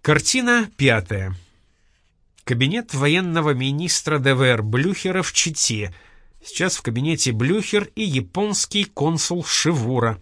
Картина 5. Кабинет военного министра ДВР Блюхера в Чите. Сейчас в кабинете Блюхер и японский консул Шивура.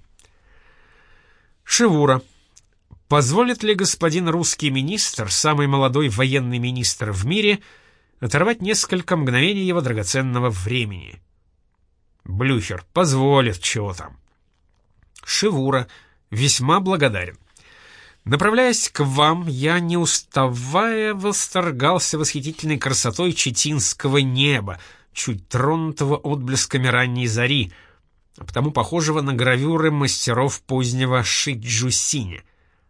Шивура. Позволит ли господин русский министр, самый молодой военный министр в мире, оторвать несколько мгновений его драгоценного времени? Блюхер. Позволит, чего там. Шивура. Весьма благодарен. Направляясь к вам, я, не уставая, восторгался восхитительной красотой читинского неба, чуть тронутого отблесками ранней зари, а потому похожего на гравюры мастеров позднего Шиджусиня.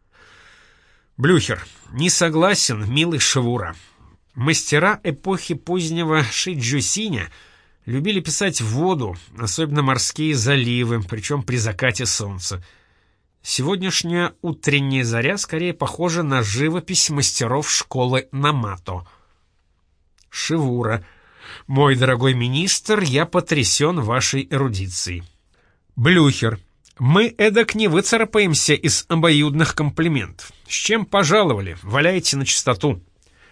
Блюхер. Не согласен, милый Шивура. Мастера эпохи позднего Шиджусиня любили писать в воду, особенно морские заливы, причем при закате солнца. Сегодняшняя утренняя заря скорее похожа на живопись мастеров школы Намато. Шивура. Мой дорогой министр, я потрясен вашей эрудицией. Блюхер. Мы эдак не выцарапаемся из обоюдных комплиментов. С чем пожаловали? Валяйте на чистоту.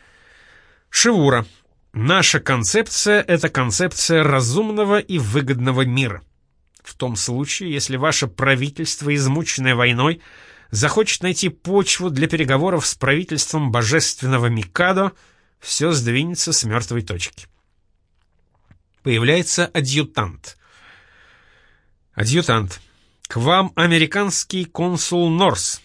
Шивура. Наша концепция — это концепция разумного и выгодного мира. В том случае, если ваше правительство, измученное войной, захочет найти почву для переговоров с правительством божественного Микадо, все сдвинется с мертвой точки. Появляется адъютант. Адъютант. К вам американский консул Норс.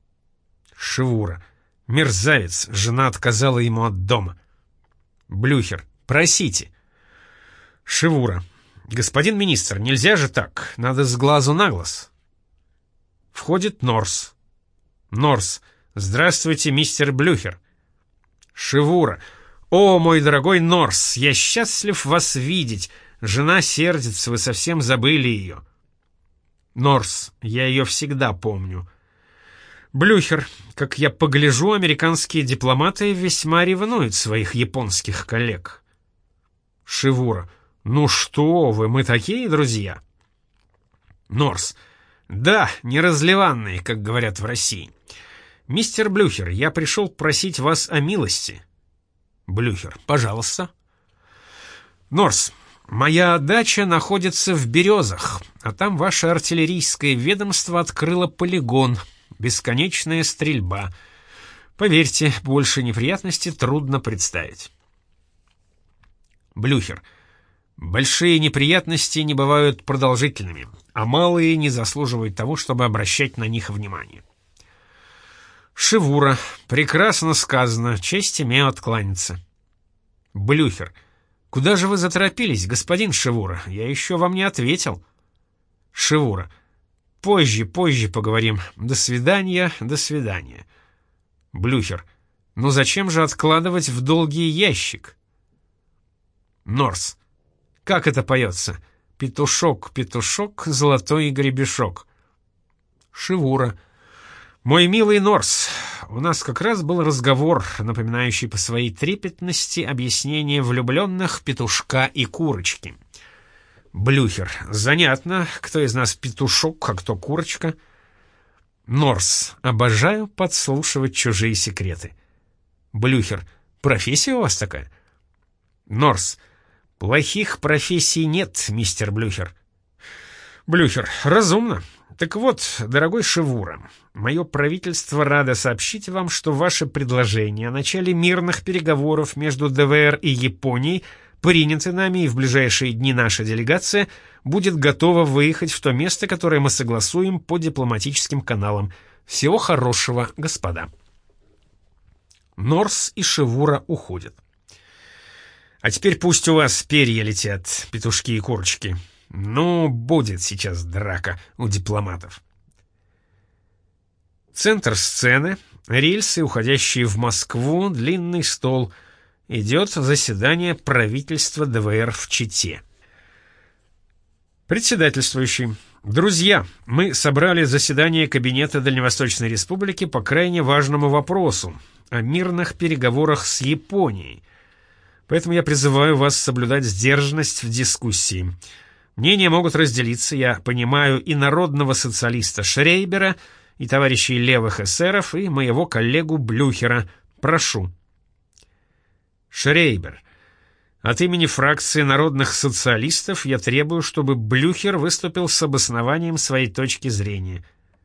Шивура. Мерзавец, жена отказала ему от дома. Блюхер. Просите. Шивура. Господин министр, нельзя же так, надо с глазу на глаз. Входит Норс. Норс. Здравствуйте, мистер Блюхер. Шивура. О, мой дорогой Норс, я счастлив вас видеть. Жена сердится, вы совсем забыли ее. Норс. Я ее всегда помню. Блюхер. Как я погляжу, американские дипломаты весьма ревнуют своих японских коллег. Шивура. Ну что вы, мы такие друзья. Норс. Да, неразливанные, как говорят в России. Мистер Блюхер, я пришел просить вас о милости. Блюхер. Пожалуйста. Норс. Моя дача находится в Березах, а там ваше артиллерийское ведомство открыло полигон. Бесконечная стрельба. Поверьте, больше неприятностей трудно представить. Блюхер. Большие неприятности не бывают продолжительными, а малые не заслуживают того, чтобы обращать на них внимание. Шивура. Прекрасно сказано, честь имею откланяться. Блюхер. Куда же вы заторопились, господин Шивура? Я еще вам не ответил. Шивура. Позже поговорим. До свидания, до свидания. Блюхер. Ну зачем же откладывать в долгий ящик? Норс. Как это поется? Петушок, петушок, золотой гребешок. Шивура. Мой милый Норс, у нас как раз был разговор, напоминающий по своей трепетности объяснение влюбленных петушка и курочки. Блюхер. Занятно, кто из нас петушок, а кто курочка. Норс. Обожаю подслушивать чужие секреты. Блюхер. Профессия у вас такая? Норс. Плохих профессий нет, мистер Блюхер. Блюхер. Разумно. Так вот, дорогой Шивура, мое правительство радо сообщить вам, что ваше предложение о начале мирных переговоров между ДВР и Японией приняты нами, и в ближайшие дни наша делегация будет готова выехать в то место, которое мы согласуем по дипломатическим каналам. Всего хорошего, господа. Норс и Шивура уходят. А теперь пусть у вас перья летят, петушки и курочки. Ну, будет сейчас драка у дипломатов. Центр сцены, рельсы, уходящие в Москву, длинный стол. Идет заседание правительства ДВР в Чите. Председательствующий. Друзья, мы собрали заседание Кабинета Дальневосточной Республики по крайне важному вопросу о мирных переговорах с Японией. Поэтому я призываю вас соблюдать сдержанность в дискуссии. Мнения могут разделиться, я понимаю, и народного социалиста Шрейбера, и товарищей левых эсеров, и моего коллегу Блюхера. Прошу. Шрейбер. От имени фракции народных социалистов я требую, чтобы Блюхер выступил с обоснованием своей точки зрения.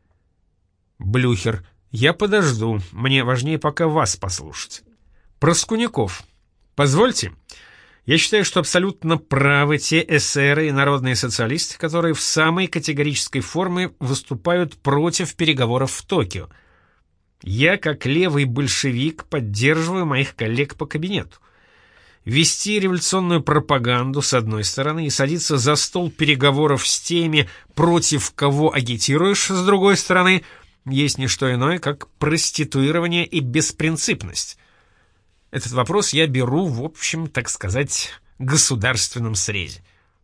Блюхер. Я подожду, мне важнее пока вас послушать. Проскуняков. Позвольте. Я считаю, что абсолютно правы те эсеры и народные социалисты, которые в самой категорической форме выступают против переговоров в Токио. Я, как левый большевик, поддерживаю моих коллег по кабинету. Вести революционную пропаганду, с одной стороны, и садиться за стол переговоров с теми, против кого агитируешь, с другой стороны, есть не что иное, как проституирование и беспринципность. Этот вопрос я беру в общем, так сказать, государственном срезе.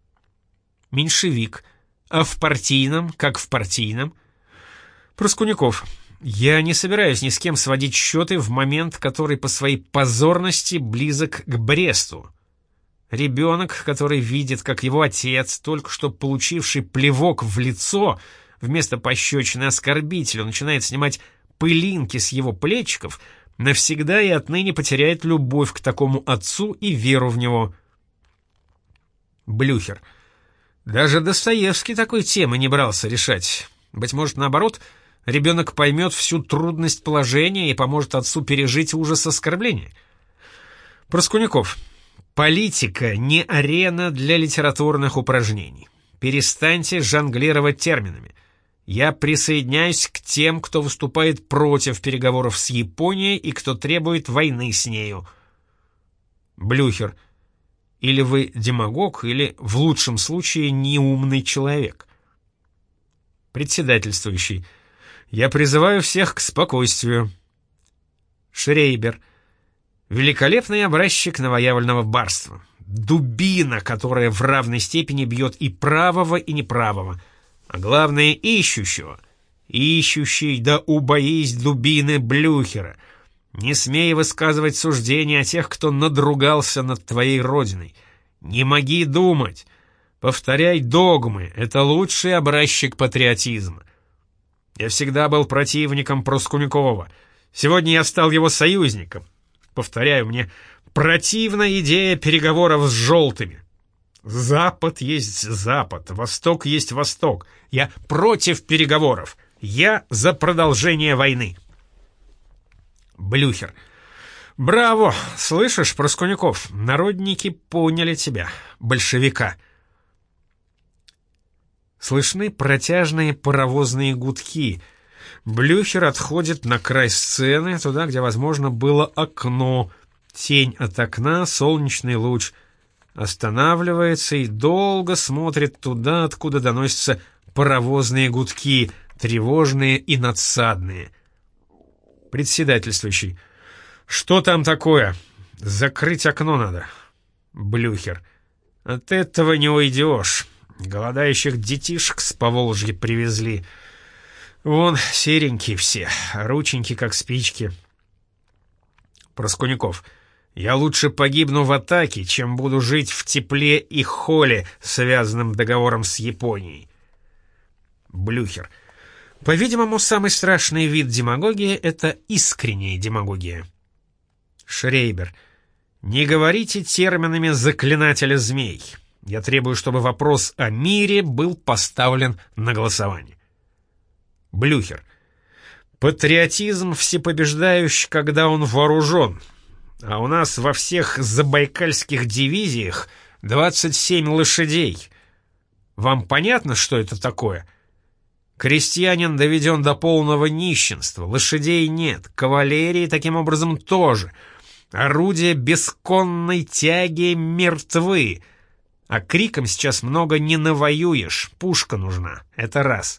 Меньшевик. А в партийном, как в партийном? Проскуняков. Я не собираюсь ни с кем сводить счеты в момент, который по своей позорности близок к Бресту. Ребенок, который видит, как его отец, только что получивший плевок в лицо, вместо пощечины оскорбителю, начинает снимать пылинки с его плечиков, навсегда и отныне потеряет любовь к такому отцу и веру в него. Блюхер. Даже Достоевский такой темы не брался решать. Быть может, наоборот, ребенок поймет всю трудность положения и поможет отцу пережить ужас оскорбления. Проскуняков. Политика не арена для литературных упражнений. Перестаньте жонглировать терминами. Я присоединяюсь к тем, кто выступает против переговоров с Японией и кто требует войны с нею. Блюхер. Или вы демагог, или, в лучшем случае, неумный человек. Председательствующий. Я призываю всех к спокойствию. Шрейбер. Великолепный образчик новоявленного барства. Дубина, которая в равной степени бьет и правого, и неправого. А главное, ищущего. Ищущий, да убоись дубины Блюхера. Не смей высказывать суждения о тех, кто надругался над твоей родиной. Не моги думать. Повторяй догмы. Это лучший образчик патриотизма. Я всегда был противником Проскунякова. Сегодня я стал его союзником. Повторяю, мне противна идея переговоров с желтыми. Запад есть Запад, Восток есть Восток. Я против переговоров. Я за продолжение войны. Блюхер. Браво! Слышишь, Проскуняков, народники поняли тебя, большевика. Слышны протяжные паровозные гудки. Блюхер отходит на край сцены, туда, где, возможно, было окно. Тень от окна, солнечный луч. Останавливается и долго смотрит туда, откуда доносятся паровозные гудки, тревожные и надсадные. Председательствующий. Что там такое? Закрыть окно надо. Блюхер. От этого не уйдешь. Голодающих детишек с Поволжья привезли. Вон серенькие все, рученьки как спички. Проскуняков. Я лучше погибну в атаке, чем буду жить в тепле и холе, связанным договором с Японией. Блюхер. По-видимому, самый страшный вид демагогии — это искренняя демагогия. Шрейбер. Не говорите терминами заклинателя змей. Я требую, чтобы вопрос о мире был поставлен на голосование. Блюхер. Патриотизм всепобеждающий, когда он вооружен. А у нас во всех забайкальских дивизиях 27 лошадей. Вам понятно, что это такое? Крестьянин доведен до полного нищенства, лошадей нет, кавалерии таким образом тоже. Орудия бесконной тяги мертвы. А криком сейчас много не навоюешь, пушка нужна, это раз.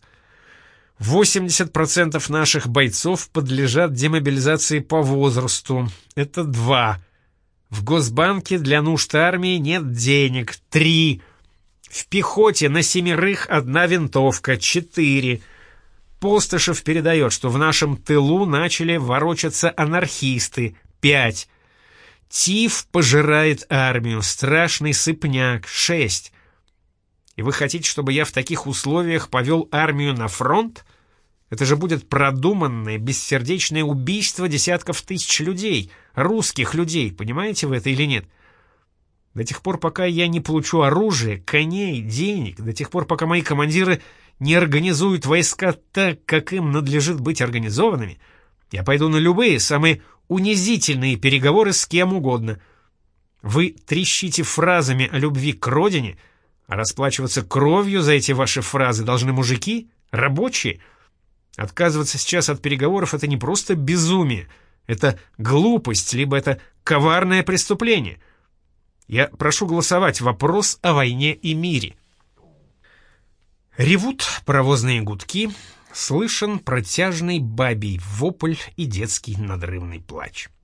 80% наших бойцов подлежат демобилизации по возрасту, это 2. В Госбанке для нужд армии нет денег, 3. В пехоте на 7 1 винтовка, 4. Постышев передает, что в нашем тылу начали ворочаться анархисты, 5. Тиф пожирает армию, страшный сыпняк, 6. И вы хотите, чтобы я в таких условиях повел армию на фронт? Это же будет продуманное, бессердечное убийство десятков тысяч людей, русских людей, понимаете вы это или нет? До тех пор, пока я не получу оружие, коней, денег, до тех пор, пока мои командиры не организуют войска так, как им надлежит быть организованными, я пойду на любые, самые унизительные переговоры с кем угодно. Вы трещите фразами о любви к родине, а расплачиваться кровью за эти ваши фразы должны мужики, рабочие. Отказываться сейчас от переговоров — это не просто безумие, это глупость, либо это коварное преступление. Я прошу голосовать. Вопрос о войне и мире. Ревут паровозные гудки, слышен протяжный бабий вопль и детский надрывный плач.